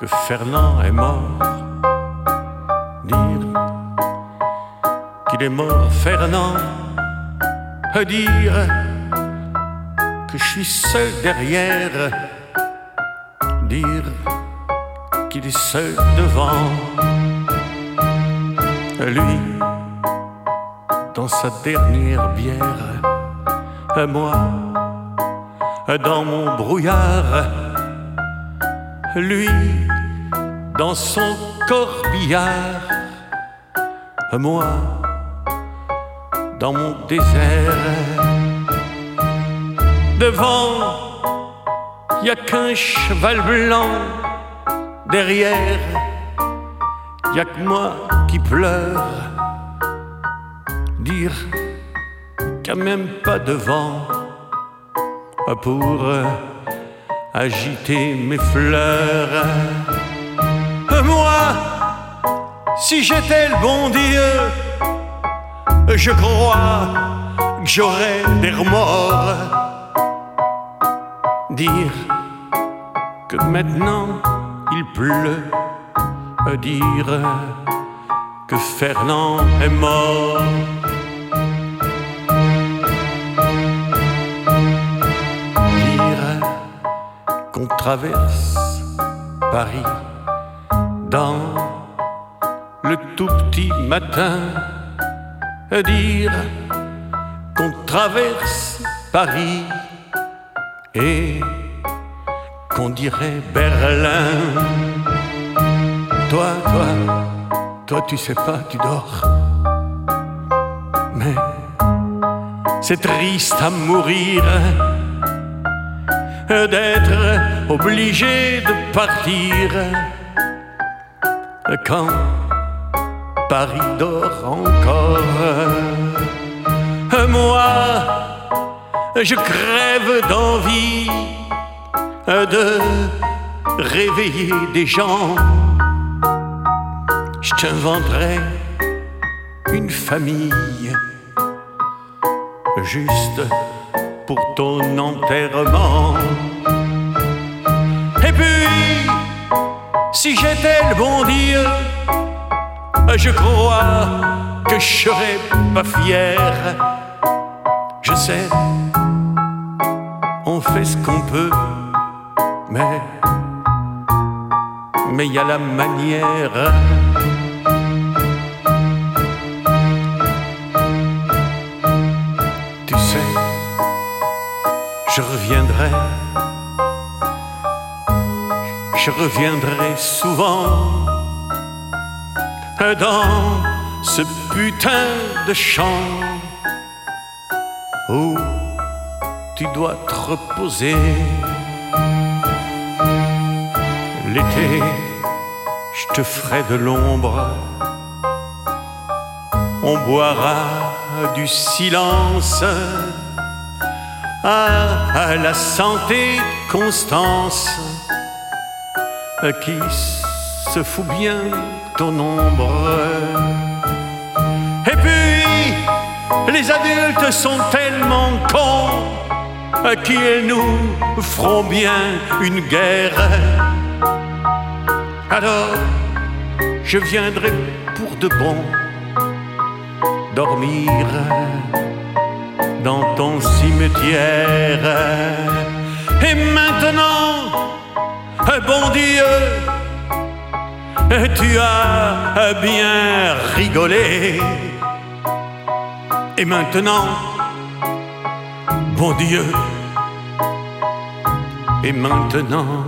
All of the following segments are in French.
que Fernand est mort. Dire qu'il est mort, Fernand. Dire que je suis seul derrière. Dire qu'il est seul devant. Lui, dans sa dernière bière. Moi, dans mon brouillard. Lui, dans son corbillard. Moi, dans mon désert. Devant, y a qu'un cheval blanc. Derrière, y a que moi qui pleure. Dire qu'il n'y a même pas de vent pour agiter mes fleurs. Moi, si j'étais le bon Dieu, je crois que j'aurais des remords. Dire que maintenant il pleut. Dire que Fernand est mort. Dire qu'on traverse Paris dans le tout petit matin. Dire qu'on traverse Paris et qu'on dirait Berlin. Toi, tu sais pas, tu dors. Mais c'est triste à mourir d'être obligé de partir quand Paris dort encore. Moi, je crève d'envie de réveiller des gens. Je t'inventerai une famille juste pour ton enterrement. Et puis, si j'étais le bon Dieu, je crois que je serais pas fier. Je sais, on fait ce qu'on peut, mais y a la manière. Tu sais, je reviendrai souvent dans ce putain de champ où tu dois te reposer. L'été, je te ferai de l'ombre. On boira du silence à la santé de Constance qui se fout bien ton ombre. Et puis, les adultes sont tellement cons qu'ils nous feront bien une guerre. Alors, je viendrai pour de bon dormir dans ton cimetière. Et maintenant, bon Dieu, tu as bien rigolé. Et maintenant, bon Dieu, et maintenant,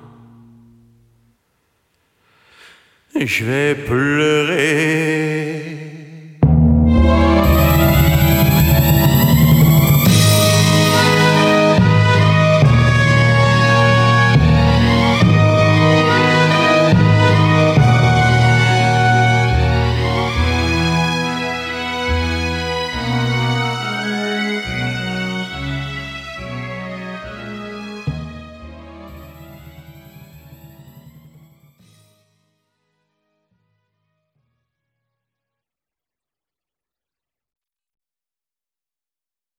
je vais pleurer.